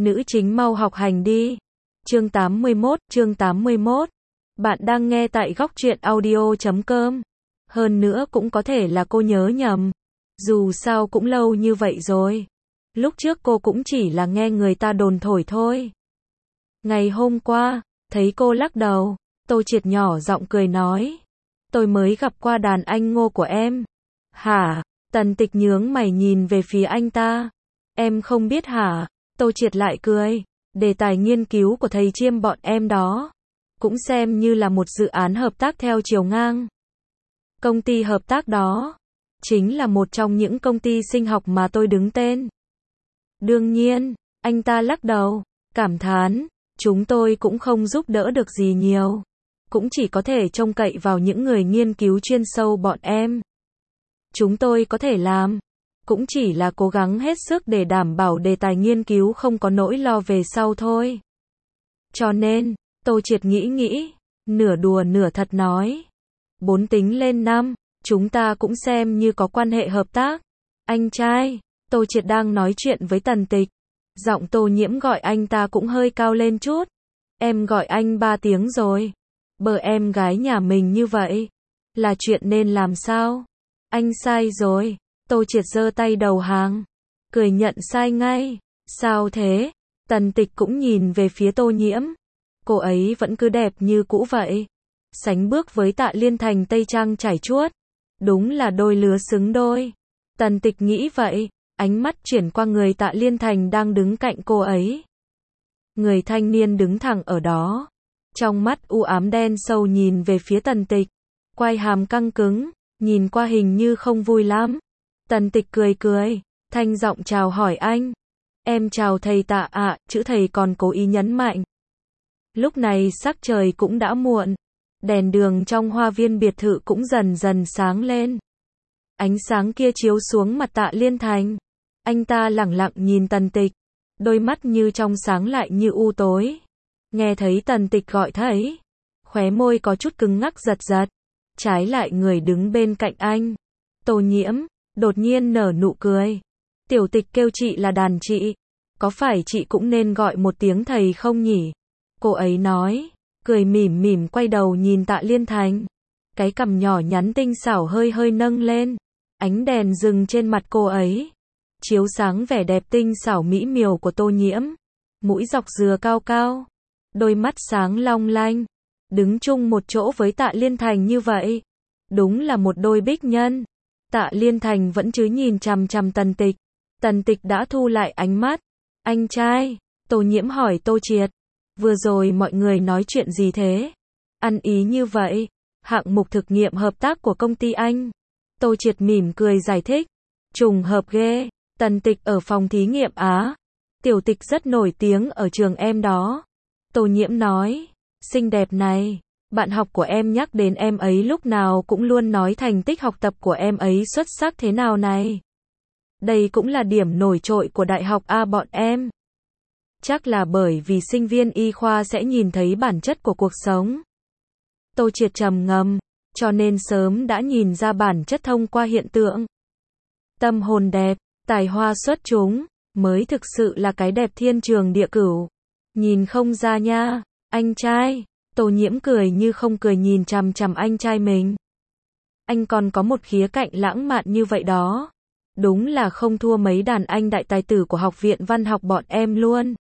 Nữ chính mau học hành đi. Chương 81. Bạn đang nghe tại góc truyện audio.com. Hơn nữa cũng có thể là cô nhớ nhầm. Dù sao cũng lâu như vậy rồi. Lúc trước cô cũng chỉ là nghe người ta đồn thổi thôi. Ngày hôm qua, thấy cô lắc đầu, Tô Triệt nhỏ giọng cười nói. Tôi mới gặp qua đàn anh Ngô của em. Hả? Tần Tịch nhướng mày nhìn về phía anh ta. Em không biết hả? Tô Triệt lại cười. Đề tài nghiên cứu của thầy Chiêm bọn em đó. Cũng xem như là một dự án hợp tác theo chiều ngang. Công ty hợp tác đó chính là một trong những công ty sinh học mà tôi đứng tên. Đương nhiên, anh ta lắc đầu, cảm thán, chúng tôi cũng không giúp đỡ được gì nhiều. Cũng chỉ có thể trông cậy vào những người nghiên cứu chuyên sâu bọn em. Chúng tôi có thể làm, cũng chỉ là cố gắng hết sức để đảm bảo đề tài nghiên cứu không có nỗi lo về sau thôi. Cho nên, Tô Triệt nghĩ, nửa đùa nửa thật nói. 4 tính lên 5, chúng ta cũng xem như có quan hệ hợp tác. Anh trai, Tô Triệt đang nói chuyện với Tần Tịch. Giọng Tô Nhiễm gọi anh ta cũng hơi cao lên chút. Em gọi anh 3 tiếng rồi. Bờ em gái nhà mình như vậy, là chuyện nên làm sao? Anh sai rồi. Tô Triệt giơ tay đầu hàng, cười nhận sai ngay. Sao thế? Tần Tịch cũng nhìn về phía Tô Nhiễm. Cô ấy vẫn cứ đẹp như cũ vậy. Sánh bước với Tạ Liên Thành tây trang trải chuốt. Đúng là đôi lứa xứng đôi. Tần Tịch nghĩ vậy, ánh mắt chuyển qua người Tạ Liên Thành đang đứng cạnh cô ấy. Người thanh niên đứng thẳng ở đó. Trong mắt u ám đen sâu nhìn về phía Tần Tịch. Quai hàm căng cứng, nhìn qua hình như không vui lắm. Tần Tịch cười, thanh giọng chào hỏi anh. Em chào thầy Tạ ạ, chữ thầy còn cố ý nhấn mạnh. Lúc này sắc trời cũng đã muộn. Đèn đường trong hoa viên biệt thự cũng dần dần sáng lên. Ánh sáng kia chiếu xuống mặt Tạ Liên Thành. Anh ta lẳng lặng nhìn Tần Tịch. Đôi mắt như trong sáng lại như u tối. Nghe thấy Tần Tịch gọi thầy. Khóe môi có chút cứng ngắc giật. Trái lại người đứng bên cạnh anh, Tô Nhiễm, đột nhiên nở nụ cười. Tiểu Tịch kêu chị là đàn chị. Có phải chị cũng nên gọi một tiếng thầy không nhỉ? Cô ấy nói, cười mỉm quay đầu nhìn Tạ Liên Thành. Cái cằm nhỏ nhắn tinh xảo hơi nâng lên. Ánh đèn dừng trên mặt cô ấy. Chiếu sáng vẻ đẹp tinh xảo mỹ miều của Tô Nhiễm. Mũi dọc dừa cao. Đôi mắt sáng long lanh. Đứng chung một chỗ với Tạ Liên Thành như vậy. Đúng là một đôi bích nhân. Tạ Liên Thành vẫn cứ nhìn chằm Tần Tịch. Tần Tịch đã thu lại ánh mắt. Anh trai, Tô Nhiễm hỏi Tô Triệt. Vừa rồi mọi người nói chuyện gì thế? Ăn ý như vậy. Hạng mục thực nghiệm hợp tác của công ty anh. Tô Triệt mỉm cười giải thích. Trùng hợp ghê. Tần Tịch ở phòng thí nghiệm Á. Tiểu Tịch rất nổi tiếng ở trường em đó. Tô Nhiễm nói. Xinh đẹp này. Bạn học của em nhắc đến em ấy lúc nào cũng luôn nói thành tích học tập của em ấy xuất sắc thế nào này. Đây cũng là điểm nổi trội của đại học A bọn em. Chắc là bởi vì sinh viên y khoa sẽ nhìn thấy bản chất của cuộc sống. Tô Triệt trầm ngâm, cho nên sớm đã nhìn ra bản chất thông qua hiện tượng. Tâm hồn đẹp, tài hoa xuất chúng, mới thực sự là cái đẹp thiên trường địa cửu. Nhìn không ra nha, anh trai. Tô Nhiễm cười như không cười nhìn chằm anh trai mình. Anh còn có một khía cạnh lãng mạn như vậy đó. Đúng là không thua mấy đàn anh đại tài tử của học viện văn học bọn em luôn.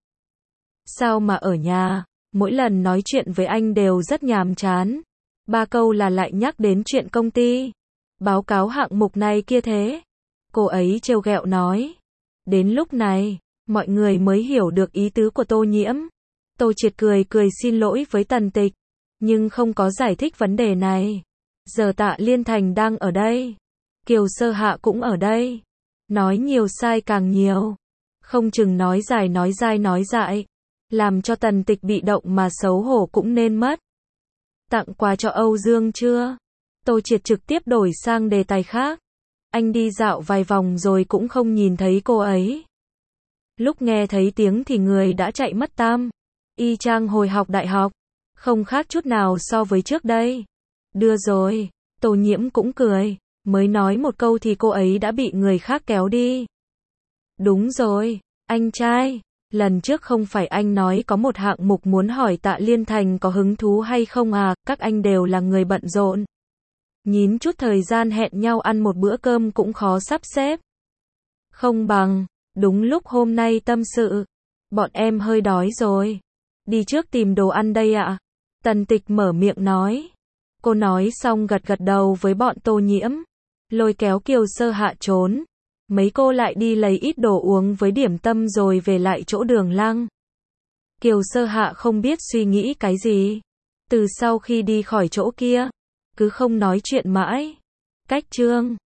Sao mà ở nhà, mỗi lần nói chuyện với anh đều rất nhàm chán. 3 câu là lại nhắc đến chuyện công ty. Báo cáo hạng mục này kia thế. Cô ấy trêu ghẹo nói. Đến lúc này, mọi người mới hiểu được ý tứ của Tô Nhiễm. Tô Triệt cười xin lỗi với Tần Tịch. Nhưng không có giải thích vấn đề này. Giờ Tạ Liên Thành đang ở đây. Kiều Sơ Hạ cũng ở đây. Nói nhiều sai càng nhiều. Không chừng nói dài nói dai nói dại. Làm cho Tần Tịch bị động mà xấu hổ cũng nên mất. Tặng quà cho Âu Dương chưa? Tô Triệt trực tiếp đổi sang đề tài khác. Anh đi dạo vài vòng rồi cũng không nhìn thấy cô ấy. Lúc nghe thấy tiếng thì người đã chạy mất tăm. Y chang hồi học đại học. Không khác chút nào so với trước đây. Đưa rồi. Tô Nhiễm cũng cười. Mới nói một câu thì cô ấy đã bị người khác kéo đi. Đúng rồi. Anh trai. Lần trước không phải anh nói có một hạng mục muốn hỏi Tạ Liên Thành có hứng thú hay không à, các anh đều là người bận rộn. Nhín chút thời gian hẹn nhau ăn một bữa cơm cũng khó sắp xếp. Không bằng, đúng lúc hôm nay tâm sự. Bọn em hơi đói rồi. Đi trước tìm đồ ăn đây ạ. Tần Tịch mở miệng nói. Cô nói xong gật gật đầu với bọn Tô Nhiễm. Lôi kéo Kiều Sơ Hạ trốn. Mấy cô lại đi lấy ít đồ uống với điểm tâm rồi về lại chỗ Đường Lăng. Kiều Sơ Hạ không biết suy nghĩ cái gì. Từ sau khi đi khỏi chỗ kia, cứ không nói chuyện mãi. Cách chương